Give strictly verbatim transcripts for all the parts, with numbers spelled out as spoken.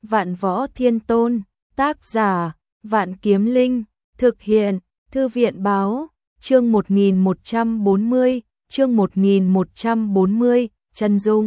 Vạn Võ Thiên Tôn, tác giả, Vạn Kiếm Linh, thực hiện, Thư viện báo, chương một nghìn một trăm bốn mươi, chương một nghìn một trăm bốn mươi, chân dung.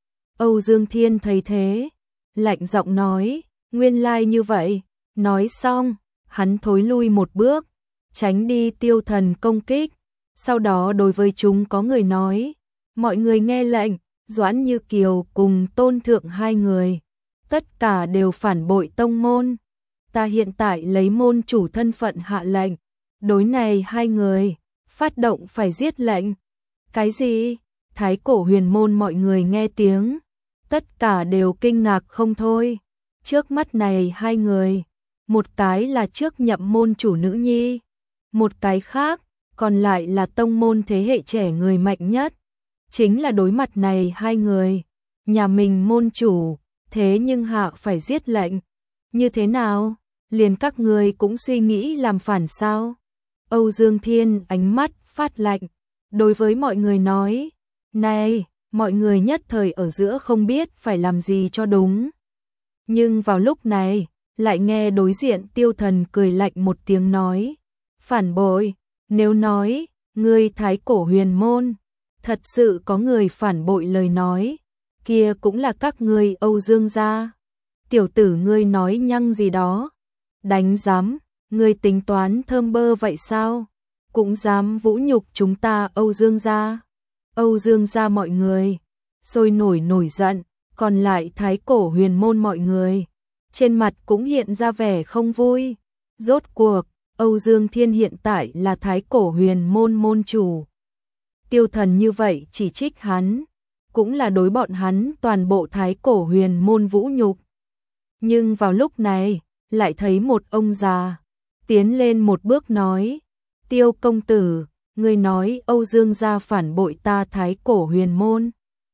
Âu Dương Thiên thấy thế, lạnh giọng nói, nguyên lai như vậy, nói xong, hắn thối lui một bước, tránh đi Tiêu Thần công kích, sau đó đối với chúng có người nói, mọi người nghe lệnh, Doãn Như Kiều cùng Tôn Thượng hai người, tất cả đều phản bội tông môn, ta hiện tại lấy môn chủ thân phận hạ lệnh, đối này hai người, phát động phải giết lệnh. Cái gì? Thái Cổ Huyền Môn mọi người nghe tiếng, tất cả đều kinh ngạc không thôi, trước mắt này hai người, một cái là trước nhậm môn chủ nữ nhi, một cái khác, còn lại là tông môn thế hệ trẻ người mạnh nhất, chính là đối mặt này hai người, nhà mình môn chủ, thế nhưng hạ phải giết lệnh, như thế nào, liền các người cũng suy nghĩ làm phản sao? Âu Dương Thiên ánh mắt phát lạnh, đối với mọi người nói, này, mọi người nhất thời ở giữa không biết phải làm gì cho đúng. Nhưng vào lúc này, lại nghe đối diện Tiêu Thần cười lạnh một tiếng nói, phản bội, nếu nói, ngươi Thái Cổ Huyền Môn, thật sự có người phản bội lời nói, kia cũng là các ngươi Âu Dương gia. Tiểu tử ngươi nói nhăng gì đó, đánh giám, ngươi tính toán thơm bơ vậy sao, cũng dám vũ nhục chúng ta Âu Dương gia. Âu Dương gia mọi người, sôi nổi nổi giận, còn lại Thái Cổ Huyền Môn mọi người, trên mặt cũng hiện ra vẻ không vui, rốt cuộc, Âu Dương Thiên hiện tại là Thái Cổ Huyền Môn môn chủ. Tiêu Thần như vậy chỉ trích hắn, cũng là đối bọn hắn toàn bộ Thái Cổ Huyền Môn vũ nhục. Nhưng vào lúc này, lại thấy một ông già, tiến lên một bước nói, Tiêu công tử, ngươi nói Âu Dương gia phản bội ta Thái Cổ Huyền Môn.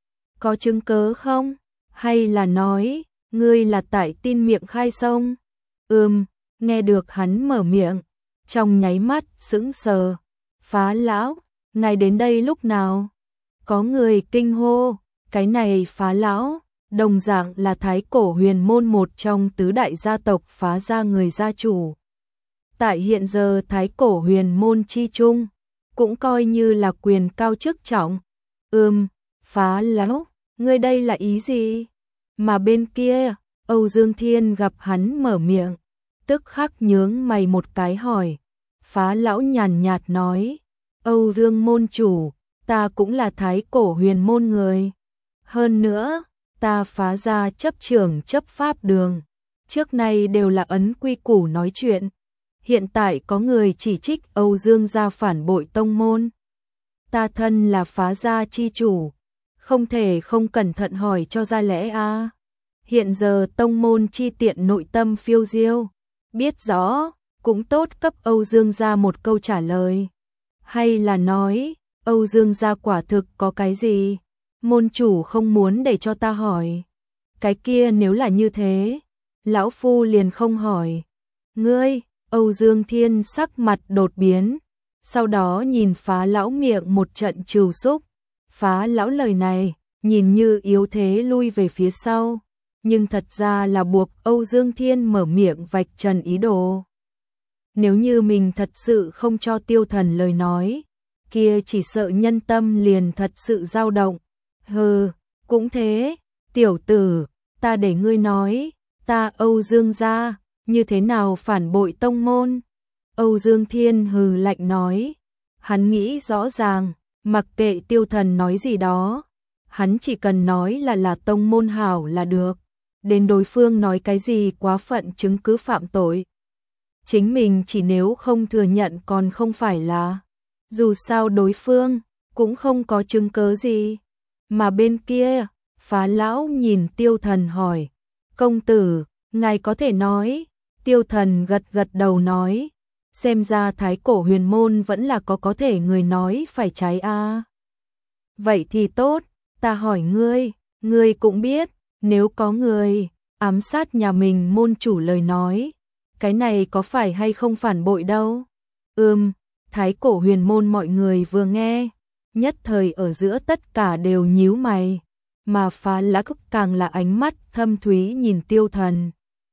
Có chứng cớ không? Hay là nói, ngươi là tại tin miệng khai sông? Ừm, nghe được hắn mở miệng, trong nháy mắt sững sờ, Phá lão, ngài đến đây lúc nào? Có người kinh hô, cái này Phá lão, đồng dạng là Thái Cổ Huyền Môn một trong tứ đại gia tộc Phá gia người gia chủ. Tại hiện giờ Thái Cổ Huyền Môn chi chung, cũng coi như là quyền cao chức trọng. Ừm, Phá lão, ngươi đây là ý gì? Mà bên kia, Âu Dương Thiên gặp hắn mở miệng, tức khắc nhướng mày một cái hỏi. Phá lão nhàn nhạt nói, Âu Dương môn chủ, ta cũng là Thái Cổ Huyền Môn người. Hơn nữa, ta Phá gia chấp trưởng chấp pháp đường, trước nay đều là ấn quy củ nói chuyện. Hiện tại có người chỉ trích Âu Dương gia phản bội tông môn. Ta thân là Phá gia chi chủ, không thể không cẩn thận hỏi cho ra lẽ a. À. Hiện giờ tông môn chi tiện nội tâm phiêu diêu, biết rõ, cũng tốt cấp Âu Dương gia một câu trả lời. Hay là nói, Âu Dương gia quả thực có cái gì? Môn chủ không muốn để cho ta hỏi. Cái kia nếu là như thế, lão phu liền không hỏi. Ngươi, Âu Dương Thiên sắc mặt đột biến, sau đó nhìn Phá lão miệng một trận trừu xúc. Phá lão lời này, nhìn như yếu thế lui về phía sau, nhưng thật ra là buộc Âu Dương Thiên mở miệng vạch trần ý đồ. Nếu như mình thật sự không cho Tiêu Thần lời nói, kia chỉ sợ nhân tâm liền thật sự dao động. Hừ, cũng thế, tiểu tử, ta để ngươi nói, ta Âu Dương gia, như thế nào phản bội tông môn? Âu Dương Thiên hừ lạnh nói, hắn nghĩ rõ ràng, mặc kệ Tiêu Thần nói gì đó, hắn chỉ cần nói là là tông môn hảo là được, đến đối phương nói cái gì quá phận chứng cứ phạm tội. Chính mình chỉ nếu không thừa nhận còn không phải là, dù sao đối phương cũng không có chứng cứ gì. Mà bên kia, Phá lão nhìn Tiêu Thần hỏi, công tử, ngài có thể nói? Tiêu Thần gật gật đầu nói, xem ra Thái Cổ Huyền Môn vẫn là có có thể người nói phải trái a. À. Vậy thì tốt, ta hỏi ngươi, ngươi cũng biết, nếu có người ám sát nhà mình môn chủ lời nói, cái này có phải hay không phản bội đâu? Ừm, Thái Cổ Huyền Môn mọi người vừa nghe, nhất thời ở giữa tất cả đều nhíu mày. mà Phá Lắc càng là ánh mắt thâm thúy nhìn Tiêu Thần.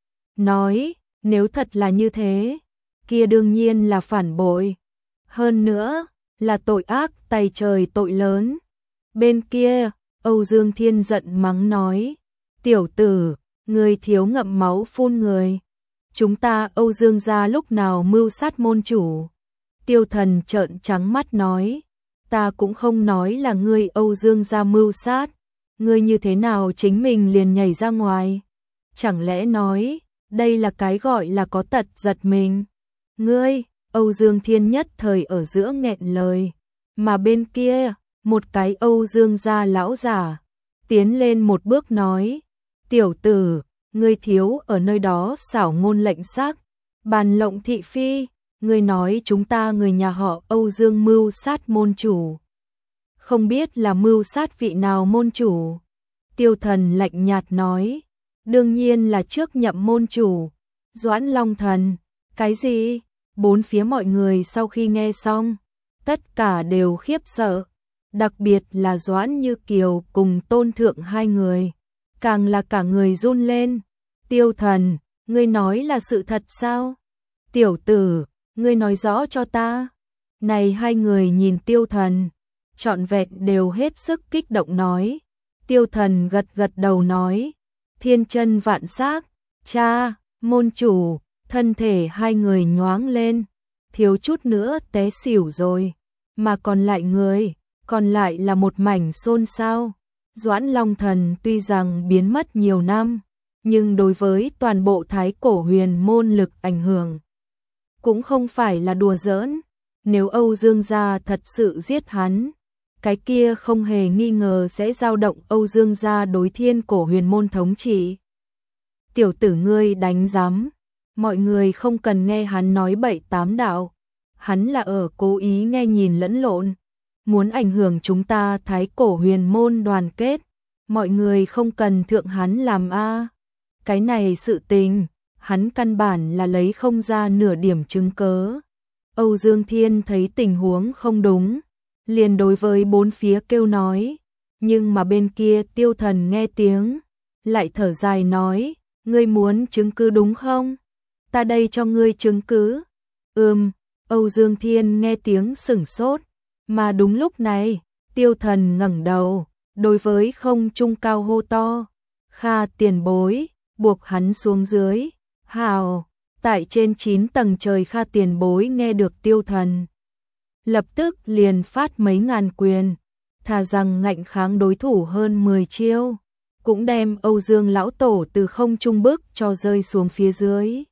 Nói, nếu thật là như thế, kia đương nhiên là phản bội. Hơn nữa, là tội ác tày trời tội lớn. Bên kia, Âu Dương Thiên giận mắng nói, tiểu tử, ngươi thiếu ngậm máu phun người. Chúng ta Âu Dương gia lúc nào mưu sát môn chủ. Tiêu Thần trợn trắng mắt nói, ta cũng không nói là ngươi Âu Dương gia mưu sát. Ngươi như thế nào chính mình liền nhảy ra ngoài? Chẳng lẽ nói, đây là cái gọi là có tật giật mình? Ngươi, Âu Dương Thiên nhất thời ở giữa nghẹn lời. Mà bên kia, một cái Âu Dương gia lão giả, tiến lên một bước nói, tiểu tử, ngươi thiếu ở nơi đó xảo ngôn lệnh xác, bàn lộng thị phi, ngươi nói chúng ta người nhà họ Âu Dương mưu sát môn chủ. Không biết là mưu sát vị nào môn chủ? Tiêu Thần lạnh nhạt nói, đương nhiên là trước nhậm môn chủ, Doãn Long Thần. Cái gì? Bốn phía mọi người sau khi nghe xong, tất cả đều khiếp sợ, đặc biệt là Doãn Như Kiều cùng Tôn Thượng hai người, càng là cả người run lên. Tiêu Thần, ngươi nói là sự thật sao? Tiểu tử, ngươi nói rõ cho ta. Này hai người nhìn Tiêu Thần, trọn vẹn đều hết sức kích động nói. Tiêu Thần gật gật đầu nói, thiên chân vạn xác, cha, môn chủ. Thân thể hai người nhoáng lên, thiếu chút nữa té xỉu rồi, mà còn lại người, còn lại là một mảnh xôn xao. Doãn Long Thần tuy rằng biến mất nhiều năm, nhưng đối với toàn bộ Thái Cổ Huyền môn lực ảnh hưởng cũng không phải là đùa giỡn. Nếu Âu Dương gia thật sự giết hắn, cái kia không hề nghi ngờ sẽ dao động Âu Dương gia đối Thiên Cổ Huyền môn thống trị. Tiểu tử ngươi đánh rắm. Mọi người không cần nghe hắn nói bậy tám đạo, hắn là ở cố ý nghe nhìn lẫn lộn, muốn ảnh hưởng chúng ta Thái Cổ Huyền môn đoàn kết, mọi người không cần thượng hắn làm a. Cái này sự tình, hắn căn bản là lấy không ra nửa điểm chứng cớ. Âu Dương Thiên thấy tình huống không đúng, liền đối với bốn phía kêu nói, nhưng mà bên kia Tiêu Thần nghe tiếng, lại thở dài nói, ngươi muốn chứng cứ đúng không? Ta đây cho ngươi chứng cứ. Ừm, Âu Dương Thiên nghe tiếng sửng sốt, mà đúng lúc này, Tiêu Thần ngẩng đầu, đối với không trung cao hô to, Kha tiền bối, buộc hắn xuống dưới. Hào, tại trên chín tầng trời Kha tiền bối nghe được Tiêu Thần, lập tức liền phát mấy ngàn quyền, thà rằng ngạnh kháng đối thủ hơn mười chiêu, cũng đem Âu Dương lão tổ từ không trung bức cho rơi xuống phía dưới.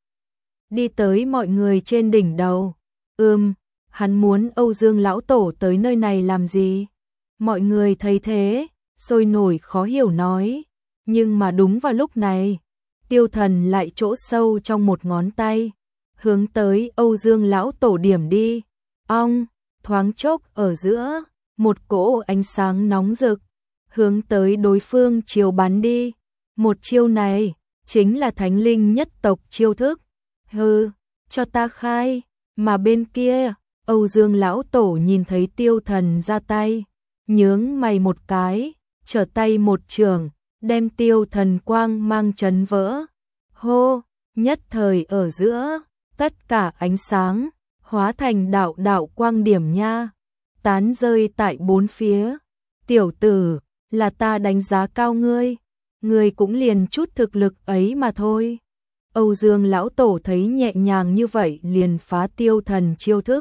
Đi tới mọi người trên đỉnh đầu. Ừm, hắn muốn Âu Dương lão tổ tới nơi này làm gì? Mọi người thấy thế, sôi nổi khó hiểu nói. Nhưng mà đúng vào lúc này, Tiêu Thần lại chỗ sâu trong một ngón tay, hướng tới Âu Dương lão tổ điểm đi. Ong, thoáng chốc ở giữa, một cỗ ánh sáng nóng rực, hướng tới đối phương chiều bắn đi. Một chiêu này, chính là Thánh Linh nhất tộc chiêu thức. Hừ, cho ta khai. Mà bên kia, Âu Dương lão tổ nhìn thấy Tiêu Thần ra tay, nhướng mày một cái, trở tay một trường, đem Tiêu Thần quang mang chấn vỡ. Hô, nhất thời ở giữa, tất cả ánh sáng hóa thành đạo đạo quang điểm nha, tán rơi tại bốn phía. Tiểu tử, là ta đánh giá cao ngươi, ngươi cũng liền chút thực lực ấy mà thôi. Âu Dương lão tổ thấy nhẹ nhàng như vậy liền phá Tiêu Thần chiêu thức,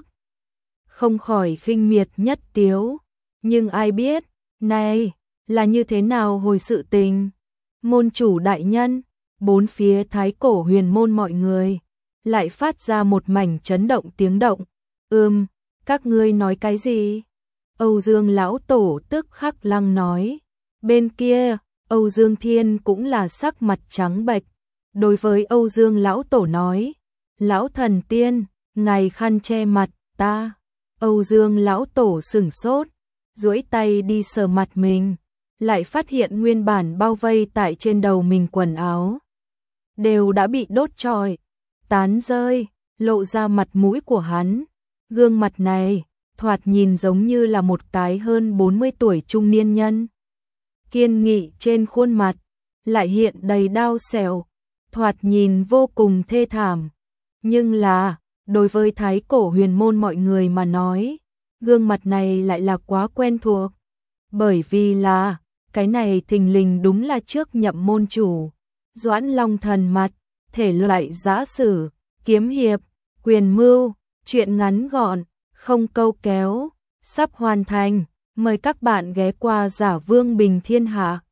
không khỏi khinh miệt nhất tiếu. Nhưng ai biết, này, là như thế nào hồi sự tình? Môn chủ đại nhân, bốn phía Thái Cổ Huyền môn mọi người, lại phát ra một mảnh chấn động tiếng động. Ừm, các ngươi nói cái gì? Âu Dương lão tổ tức khắc lăng nói. Bên kia, Âu Dương Thiên cũng là sắc mặt trắng bệch. Đối với Âu Dương lão tổ nói, lão thần tiên, ngài khăn che mặt ta. Âu Dương lão tổ sửng sốt, duỗi tay đi sờ mặt mình, lại phát hiện nguyên bản bao vây tại trên đầu mình quần áo đều đã bị đốt trọi, tán rơi, lộ ra mặt mũi của hắn. Gương mặt này thoạt nhìn giống như là một cái hơn bốn mươi tuổi trung niên nhân. kiên nghị trên khuôn mặt, lại hiện đầy đau xẻo, thoạt nhìn vô cùng thê thảm. Nhưng là, đối với thái cổ huyền môn mọi người mà nói, gương mặt này lại là quá quen thuộc. Bởi vì là, cái này thình lình đúng là trước nhậm môn chủ, Doãn Long Thần mặt, thể loại giã sử, kiếm hiệp, quyền mưu, chuyện ngắn gọn, không câu kéo, sắp hoàn thành. Mời các bạn ghé qua Giả Vương Bình Thiên Hạ.